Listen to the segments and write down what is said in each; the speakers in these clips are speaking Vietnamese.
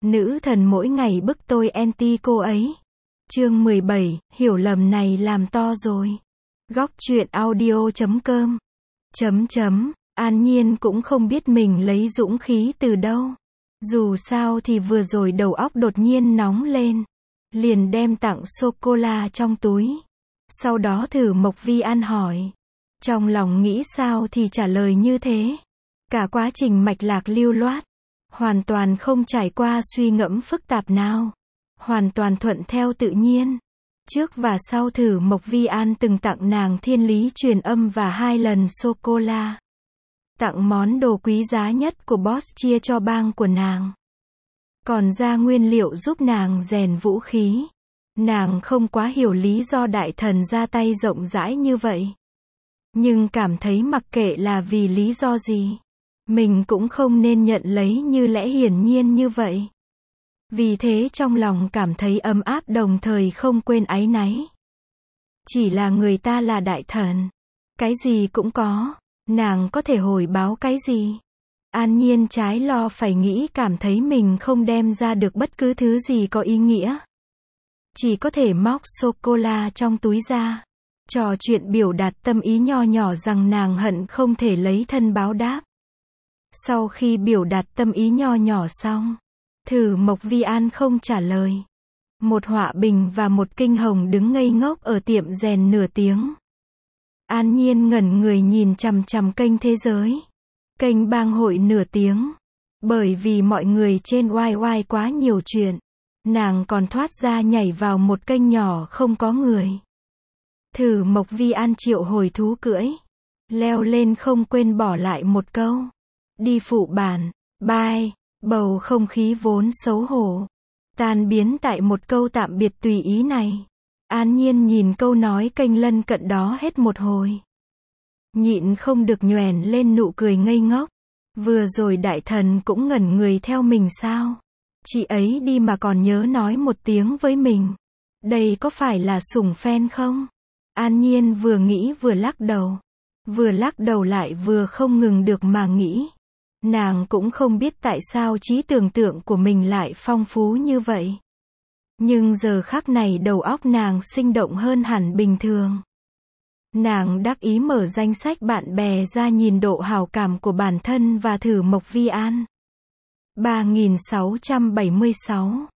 Nữ thần mỗi ngày bức tôi anti cô ấy. Chương 17, hiểu lầm này làm to rồi. Góc truyện audio.com. An Nhiên cũng không biết mình lấy dũng khí từ đâu. Dù sao thì vừa rồi đầu óc đột nhiên nóng lên. Liền đem tặng sô-cô-la trong túi. Sau đó thử Mộc Vi An hỏi. Trong lòng nghĩ sao thì trả lời như thế. Cả quá trình mạch lạc lưu loát. Hoàn toàn không trải qua suy ngẫm phức tạp nào. Hoàn toàn thuận theo tự nhiên. Trước và sau thử Mộc Vi An từng tặng nàng thiên lý truyền âm và 2 lần sô-cô-la. Tặng món đồ quý giá nhất của boss chia cho bang của nàng. Còn ra nguyên liệu giúp nàng rèn vũ khí. Nàng không quá hiểu lý do đại thần ra tay rộng rãi như vậy. Nhưng cảm thấy mặc kệ là vì lý do gì, mình cũng không nên nhận lấy như lẽ hiển nhiên như vậy. Vì thế trong lòng cảm thấy ấm áp đồng thời không quên áy náy. Chỉ là người ta là đại thần. Cái gì cũng có. Nàng có thể hồi báo cái gì? An Nhiên trái lo phải nghĩ cảm thấy mình không đem ra được bất cứ thứ gì có ý nghĩa. Chỉ có thể móc sô-cô-la trong túi ra. Trò chuyện biểu đạt tâm ý nho nhỏ rằng nàng hận không thể lấy thân báo đáp. Sau khi biểu đạt tâm ý nho nhỏ xong, thử Mộc Vi An không trả lời. Một Họa Bình và một Kinh Hồng đứng ngây ngốc ở tiệm rèn nửa tiếng. An Nhiên ngẩn người nhìn chằm chằm kênh thế giới. Kênh bang hội nửa tiếng. Bởi vì mọi người trên YY quá nhiều chuyện. Nàng còn thoát ra nhảy vào một kênh nhỏ không có người. Thử Mộc Vi An triệu hồi thú cưỡi. Leo lên không quên bỏ lại một câu. Đi phụ bản. Bye. Bầu không khí vốn xấu hổ. Tan biến tại một câu tạm biệt tùy ý này. An Nhiên nhìn câu nói kênh lân cận đó hết một hồi. Nhịn không được nhoẻn lên nụ cười ngây ngốc. Vừa rồi đại thần cũng ngẩn người theo mình sao? Chị ấy đi mà còn nhớ nói một tiếng với mình. Đây có phải là sủng fan không? An Nhiên vừa nghĩ vừa lắc đầu. Vừa lắc đầu lại vừa không ngừng được mà nghĩ. Nàng cũng không biết tại sao trí tưởng tượng của mình lại phong phú như vậy. Nhưng giờ khắc này đầu óc nàng sinh động hơn hẳn bình thường. Nàng đắc ý mở danh sách bạn bè ra nhìn độ hảo cảm của bản thân và thử Mộc Vi An. 3676.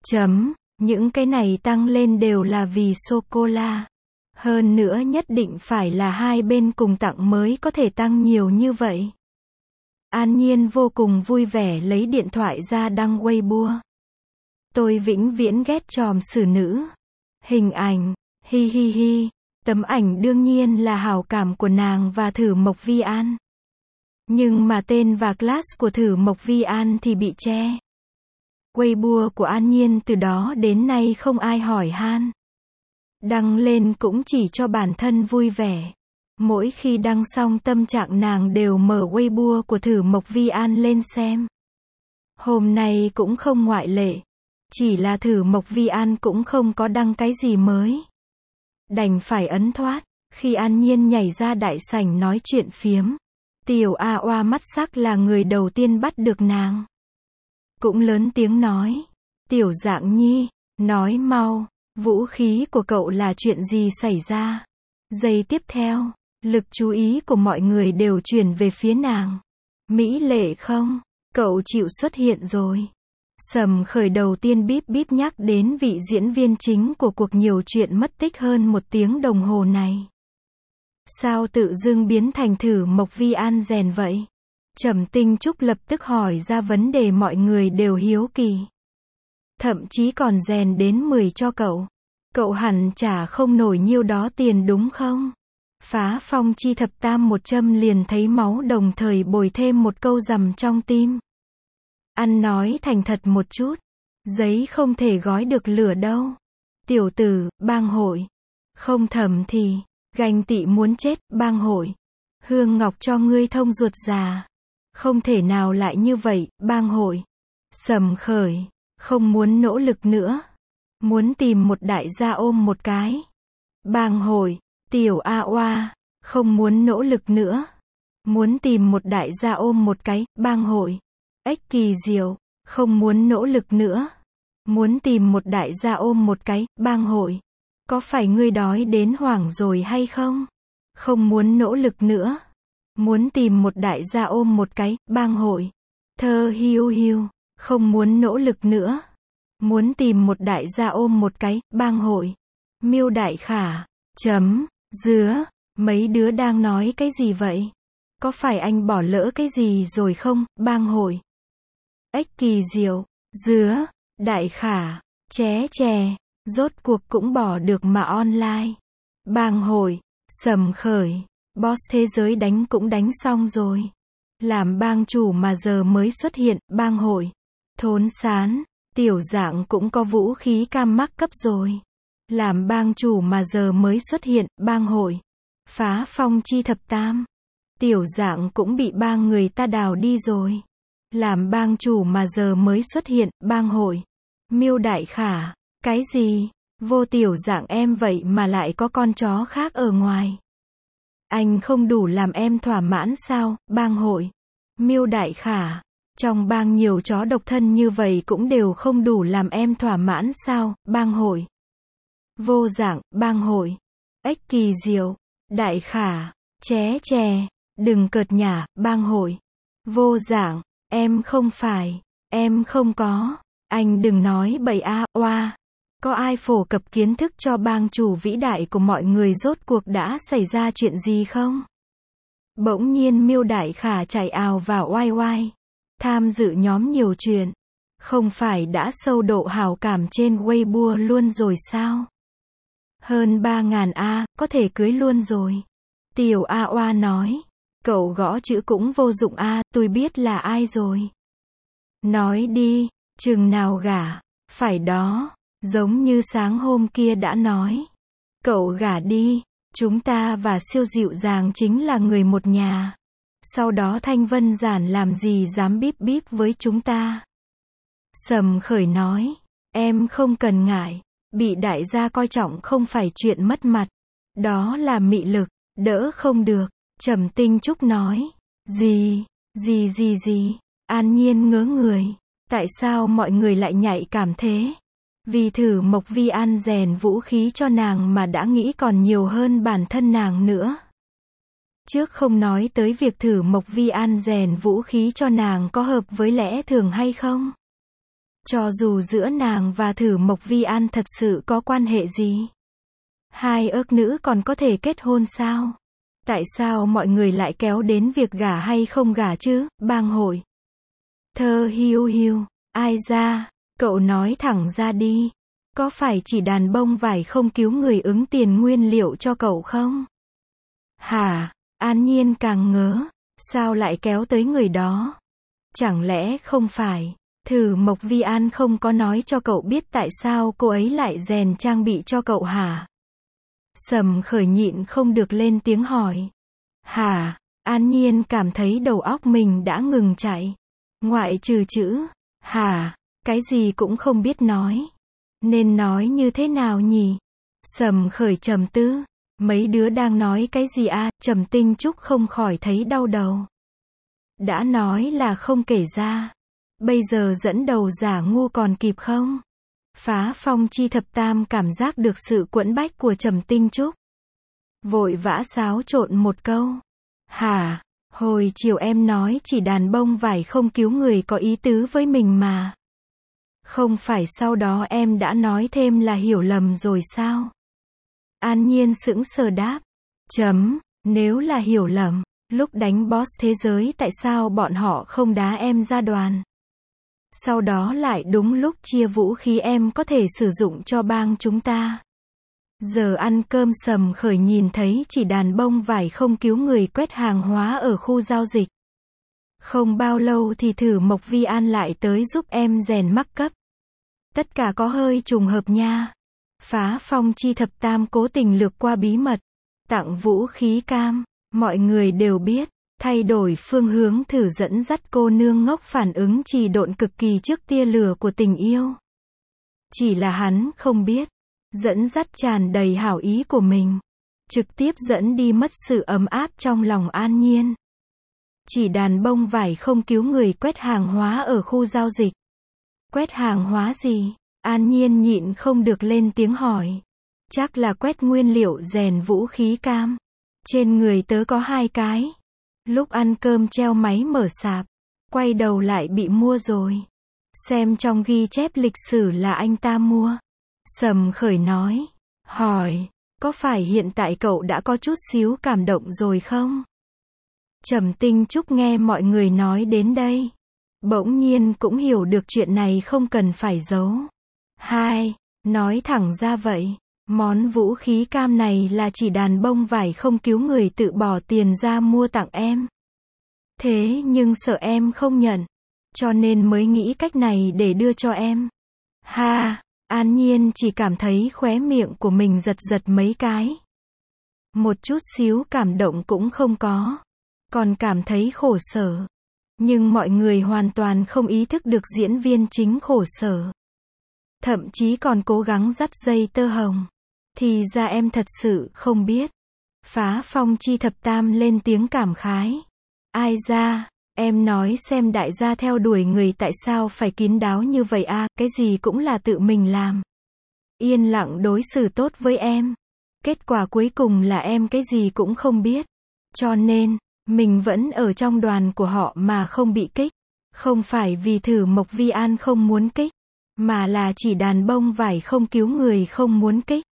Những cái này tăng lên đều là vì sô-cô-la. Hơn nữa nhất định phải là hai bên cùng tặng mới có thể tăng nhiều như vậy. An Nhiên vô cùng vui vẻ lấy điện thoại ra đăng Weibo. Tôi vĩnh viễn ghét tròm xử nữ. Hình ảnh, hi hi hi. Tấm ảnh đương nhiên là hảo cảm của nàng và thử Mộc Vi An. Nhưng mà tên và class của thử Mộc Vi An thì bị che. Weibo của An Nhiên từ đó đến nay không ai hỏi han. Đăng lên cũng chỉ cho bản thân vui vẻ. Mỗi khi đăng xong tâm trạng nàng đều mở Weibo của thử Mộc Vi An lên xem. Hôm nay cũng không ngoại lệ. Chỉ là thử Mộc Vi An cũng không có đăng cái gì mới. Đành phải ấn thoát. Khi An Nhiên nhảy ra đại sảnh nói chuyện phiếm. Tiểu A Oa mắt sắc là người đầu tiên bắt được nàng. Cũng lớn tiếng nói. Tiểu Dạng Nhi, nói mau. Vũ khí của cậu là chuyện gì xảy ra? Giây tiếp theo, lực chú ý của mọi người đều chuyển về phía nàng. Mỹ lệ không? Cậu chịu xuất hiện rồi. Sầm khởi đầu tiên bíp bíp nhắc đến vị diễn viên chính của cuộc nhiều chuyện mất tích hơn 1 tiếng đồng hồ này. Sao tự dưng biến thành thử Mộc Vi An rèn vậy? Trầm Tinh Trúc lập tức hỏi ra vấn đề mọi người đều hiếu kỳ. Thậm chí còn rèn đến 10 cho cậu. Cậu hẳn trả không nổi nhiêu đó tiền đúng không? Phá Phong Chi thập tam 1 châm liền thấy máu đồng thời bồi thêm một câu rằm trong tim. Ăn nói thành thật một chút. Giấy không thể gói được lửa đâu. Tiểu tử, bang hội. Không thầm thì, ganh tị muốn chết, bang hội. Hương Ngọc cho ngươi thông ruột già. Không thể nào lại như vậy, bang hội. Sầm khởi, không muốn nỗ lực nữa. Muốn tìm một đại gia ôm một cái. Bang hội, Tiểu A Oa, không muốn nỗ lực nữa. Muốn tìm một đại gia ôm một cái, bang hội. Ếch Kỳ Diệu, Không muốn nỗ lực nữa. Muốn tìm một đại gia ôm một cái, bang hội. Có phải ngươi đói đến hoảng rồi hay không? Không muốn nỗ lực nữa. Muốn tìm một đại gia ôm một cái, bang hội. Thơ hiu hiu. Không muốn nỗ lực nữa. Muốn tìm một đại gia ôm một cái, bang hội. Miêu Đại Khả. Dứa. Mấy đứa đang nói cái gì vậy? Có phải anh bỏ lỡ cái gì rồi không, bang hội? Ếch Kỳ Diệu. Dứa. Đại Khả. Ché chè. Rốt cuộc cũng bỏ được mà online. Bang hội. Sầm Khởi. Boss thế giới đánh cũng đánh xong rồi. Làm bang chủ mà giờ mới xuất hiện, bang hội. Thốn Sán. Tiểu Dạng cũng có vũ khí cam mắc cấp rồi. Làm bang chủ mà giờ mới xuất hiện, bang hội. Phá Phong Chi Thập Tam. Tiểu Dạng cũng bị bang người ta đào đi rồi. Làm bang chủ mà giờ mới xuất hiện, bang hội. Miêu Đại Khả. Cái gì? Vô Tiểu Dạng em vậy mà lại có con chó khác ở ngoài. Anh không đủ làm em thỏa mãn sao, bang hội. Miêu Đại Khả. Trong bang nhiều chó độc thân như vậy cũng đều không đủ làm em thỏa mãn sao, bang hội. Vô Dạng, bang hội. Ếch Kỳ Diệu. Đại Khả. Ché chè. Đừng cợt nhả, bang hội. Vô Dạng. Em không phải. Em không có. Anh đừng nói bậy a oa. Có ai phổ cập kiến thức cho bang chủ vĩ đại của mọi người rốt cuộc đã xảy ra chuyện gì không? Bỗng nhiên Miêu Đại Khả chạy ào vào oai oai. Tham dự nhóm nhiều chuyện. Không phải đã sâu độ hảo cảm trên Weibo luôn rồi sao? Hơn 3.000 A, có thể cưới luôn rồi. Tiểu A Oa nói. Cậu gõ chữ cũng vô dụng a, tôi biết là ai rồi. Nói đi, chừng nào gả, phải đó, giống như sáng hôm kia đã nói. Cậu gả đi, chúng ta và Siêu Dịu Dàng chính là người một nhà. Sau đó Thanh Vân Giản làm gì dám bíp bíp với chúng ta. Sầm Khởi nói, em không cần ngại, bị đại gia coi trọng không phải chuyện mất mặt. Đó là mị lực, đỡ không được. Trầm Tinh Trúc nói, gì, An Nhiên ngớ người, tại sao mọi người lại nhạy cảm thế? Vì thử Mộc Vi An rèn vũ khí cho nàng mà đã nghĩ còn nhiều hơn bản thân nàng nữa. Trước không nói tới việc thử Mộc Vi An rèn vũ khí cho nàng có hợp với lẽ thường hay không? Cho dù giữa nàng và thử Mộc Vi An thật sự có quan hệ gì? Hai ước nữ còn có thể kết hôn sao? Tại sao mọi người lại kéo đến việc gả hay không gả chứ, bang hội? Thơ hiu hiu, ai ra, cậu nói thẳng ra đi. Có phải chỉ đàn bông vải không cứu người ứng tiền nguyên liệu cho cậu không? Hả? An Nhiên càng ngớ, sao lại kéo tới người đó? Chẳng lẽ không phải, thử Mộc Vi An không có nói cho cậu biết tại sao cô ấy lại rèn trang bị cho cậu hả? Sầm Khởi nhịn không được lên tiếng hỏi. Hả? An Nhiên cảm thấy đầu óc mình đã ngừng chạy. Ngoại trừ chữ, hả? Cái gì cũng không biết nói. Nên nói như thế nào nhỉ? Sầm Khởi trầm tư. Mấy đứa đang nói cái gì à? Trầm Tinh Trúc không khỏi thấy đau đầu. Đã nói là không kể ra. Bây giờ dẫn đầu giả ngu còn kịp không? Phá Phong Chi Thập Tam cảm giác được sự quẫn bách của Trầm Tinh Trúc. Vội vã xáo trộn một câu. Hả? Hồi chiều em nói chỉ đàn bông vải không cứu người có ý tứ với mình mà. Không phải sau đó em đã nói thêm là hiểu lầm rồi sao? An Nhiên sững sờ đáp. Nếu là hiểu lầm, lúc đánh boss thế giới tại sao bọn họ không đá em ra đoàn? Sau đó lại đúng lúc chia vũ khí em có thể sử dụng cho bang chúng ta. Giờ ăn cơm Sầm Khởi nhìn thấy chỉ đàn bông vải không cứu người quét hàng hóa ở khu giao dịch. Không bao lâu thì thử Mộc Vi An lại tới giúp em rèn mắc cấp. Tất cả có hơi trùng hợp nha. Phá Phong Chi Thập Tam cố tình lược qua bí mật. Tặng vũ khí cam. Mọi người đều biết. Thay đổi phương hướng thử dẫn dắt cô nương ngốc phản ứng trì độn cực kỳ trước tia lửa của tình yêu. Chỉ là hắn không biết. Dẫn dắt tràn đầy hảo ý của mình. Trực tiếp dẫn đi mất sự ấm áp trong lòng An Nhiên. Chỉ đàn bông vải không cứu người quét hàng hóa ở khu giao dịch. Quét hàng hóa gì? An Nhiên nhịn không được lên tiếng hỏi. Chắc là quét nguyên liệu rèn vũ khí cam. Trên người tớ có 2 cái. Lúc ăn cơm treo máy mở sạp. Quay đầu lại bị mua rồi. Xem trong ghi chép lịch sử là anh ta mua. Sầm Khởi nói. Hỏi, có phải hiện tại cậu đã có chút xíu cảm động rồi không? Trầm Tinh Trúc nghe mọi người nói đến đây. Bỗng nhiên cũng hiểu được chuyện này không cần phải giấu. Nói thẳng ra vậy. Món vũ khí cam này là chỉ đàn bông vải không cứu người tự bỏ tiền ra mua tặng em. Thế nhưng sợ em không nhận. Cho nên mới nghĩ cách này để đưa cho em. An Nhiên chỉ cảm thấy khóe miệng của mình giật giật mấy cái. Một chút xíu cảm động cũng không có. Còn cảm thấy khổ sở. Nhưng mọi người hoàn toàn không ý thức được diễn viên chính khổ sở. Thậm chí còn cố gắng dắt dây tơ hồng. Thì ra em thật sự không biết. Phá Phong Chi Thập Tam lên tiếng cảm khái. Ai ra, em nói xem đại gia theo đuổi người tại sao phải kín đáo như vậy à, cái gì cũng là tự mình làm. Yên lặng đối xử tốt với em. Kết quả cuối cùng là em cái gì cũng không biết. Cho nên, mình vẫn ở trong đoàn của họ mà không bị kích. Không phải vì Thử Mộc Vi An không muốn kích, mà là chỉ đàn bông vải không cứu người không muốn kích.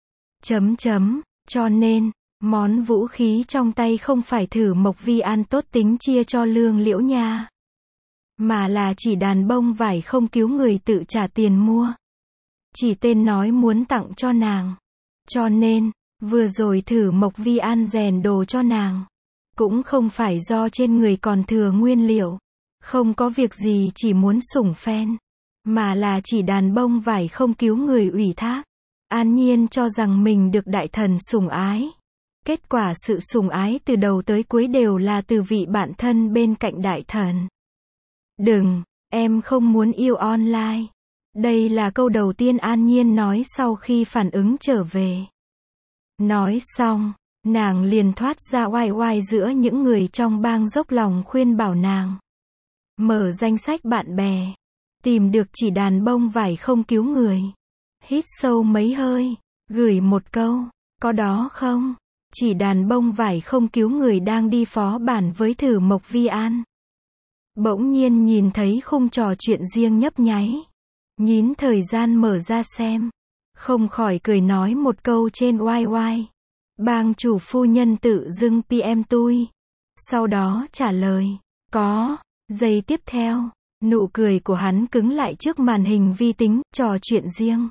Cho nên, món vũ khí trong tay không phải Thử Mộc Vi An tốt tính chia cho Lương Liễu Nha. Mà là chỉ đàn bông vải không cứu người tự trả tiền mua. Chỉ tên nói muốn tặng cho nàng. Cho nên, vừa rồi Thử Mộc Vi An rèn đồ cho nàng. Cũng không phải do trên người còn thừa nguyên liệu. Không có việc gì chỉ muốn sủng phen. Mà là chỉ đàn bông vải không cứu người ủy thác. An Nhiên cho rằng mình được đại thần sủng ái. Kết quả sự sủng ái từ đầu tới cuối đều là từ vị bạn thân bên cạnh đại thần. Đừng, em không muốn yêu online. Đây là câu đầu tiên An Nhiên nói sau khi phản ứng trở về. Nói xong, nàng liền thoát ra oai oai giữa những người trong bang dốc lòng khuyên bảo nàng. Mở danh sách bạn bè. Tìm được chỉ đàn bông vải không cứu người. Hít sâu mấy hơi, gửi một câu, có đó không? Chỉ đàn bông vải không cứu người đang đi phó bản với Thử Mộc Vi An. Bỗng nhiên nhìn thấy khung trò chuyện riêng nhấp nháy. Nhín thời gian mở ra xem. Không khỏi cười nói một câu trên oai oai. Bang chủ phu nhân tự dưng PM tôi. Sau đó trả lời, có. Giây tiếp theo, nụ cười của hắn cứng lại trước màn hình vi tính, trò chuyện riêng.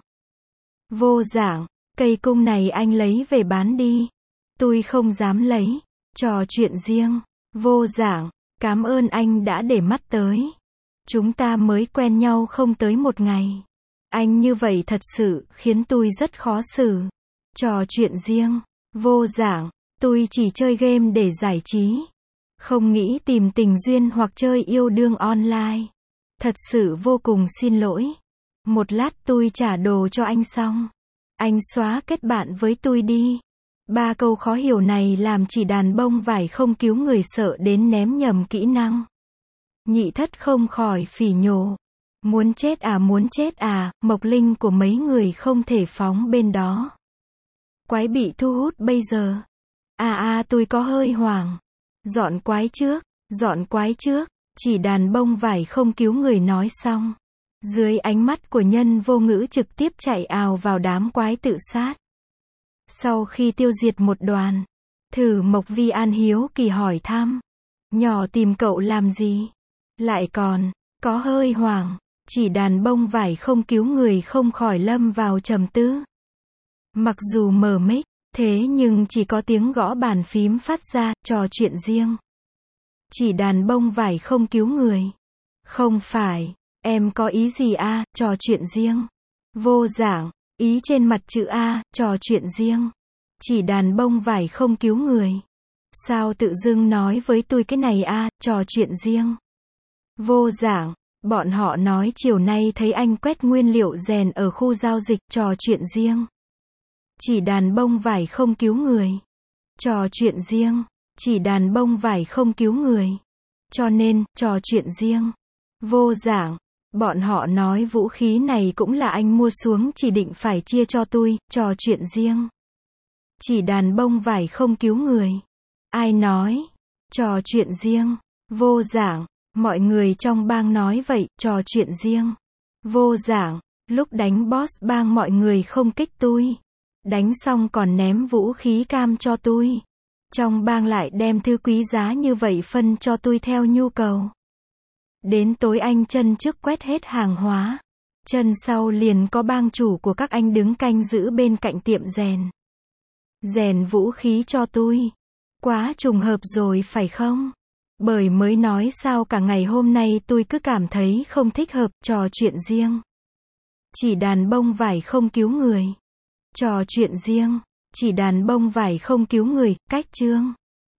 Vô Giảng, cây cung này anh lấy về bán đi. Tôi không dám lấy. Trò chuyện riêng. Vô Giảng, cảm ơn anh đã để mắt tới. Chúng ta mới quen nhau không tới một ngày. Anh như vậy thật sự khiến tôi rất khó xử. Trò chuyện riêng. Vô Giảng, tôi chỉ chơi game để giải trí. Không nghĩ tìm tình duyên hoặc chơi yêu đương online. Thật sự vô cùng xin lỗi. Một lát tôi trả đồ cho anh xong. Anh xóa kết bạn với tôi đi. 3 câu khó hiểu này làm chỉ đàn bông vải không cứu người sợ đến ném nhầm kỹ năng. Nhị thất không khỏi phỉ nhổ. Muốn chết à, Mộc Linh của mấy người không thể phóng bên đó. Quái bị thu hút bây giờ. Tôi có hơi hoảng. Dọn quái trước, chỉ đàn bông vải không cứu người nói xong. Dưới ánh mắt của Nhân Vô Ngữ trực tiếp chạy ào vào đám quái tự sát. Sau khi tiêu diệt một đoàn, Thử Mộc Vi An hiếu kỳ hỏi thăm. Nhỏ tìm cậu làm gì? Lại còn, có hơi hoảng, chỉ đàn bông vải không cứu người không khỏi lâm vào trầm tư. Mặc dù mở mic, thế nhưng chỉ có tiếng gõ bàn phím phát ra, trò chuyện riêng. Chỉ đàn bông vải không cứu người. Không phải, em có ý gì à, trò chuyện riêng. Vô Giảng, ý trên mặt chữ A, trò chuyện riêng. Chỉ đàn bông vải không cứu người. Sao tự dưng nói với tôi cái này à, trò chuyện riêng. Vô Giảng, bọn họ nói chiều nay thấy anh quét nguyên liệu rèn ở khu giao dịch, trò chuyện riêng. Chỉ đàn bông vải không cứu người. Trò chuyện riêng. Chỉ đàn bông vải không cứu người. Cho nên, trò chuyện riêng. Vô Giảng, Bọn họ nói vũ khí này cũng là anh mua xuống chỉ định phải chia cho tôi, trò chuyện riêng. Chỉ đàn bông vải không cứu người. Ai nói? Trò chuyện riêng. Vô giảng. Mọi người trong bang nói vậy, trò chuyện riêng. Vô giảng. Lúc đánh boss bang mọi người không kích tôi. Đánh xong còn ném vũ khí cam cho tôi. Trong bang lại đem thứ quý giá như vậy phân cho tôi theo nhu cầu. Đến tối anh chân trước quét hết hàng hóa. Chân sau liền có bang chủ của các anh đứng canh giữ bên cạnh tiệm rèn. Rèn vũ khí cho tôi. Quá trùng hợp rồi phải không? Bởi mới nói sao cả ngày hôm nay tôi cứ cảm thấy không thích hợp, trò chuyện riêng. Chỉ đàn bông vải không cứu người. Trò chuyện riêng. Chỉ đàn bông vải không cứu người, cách chương.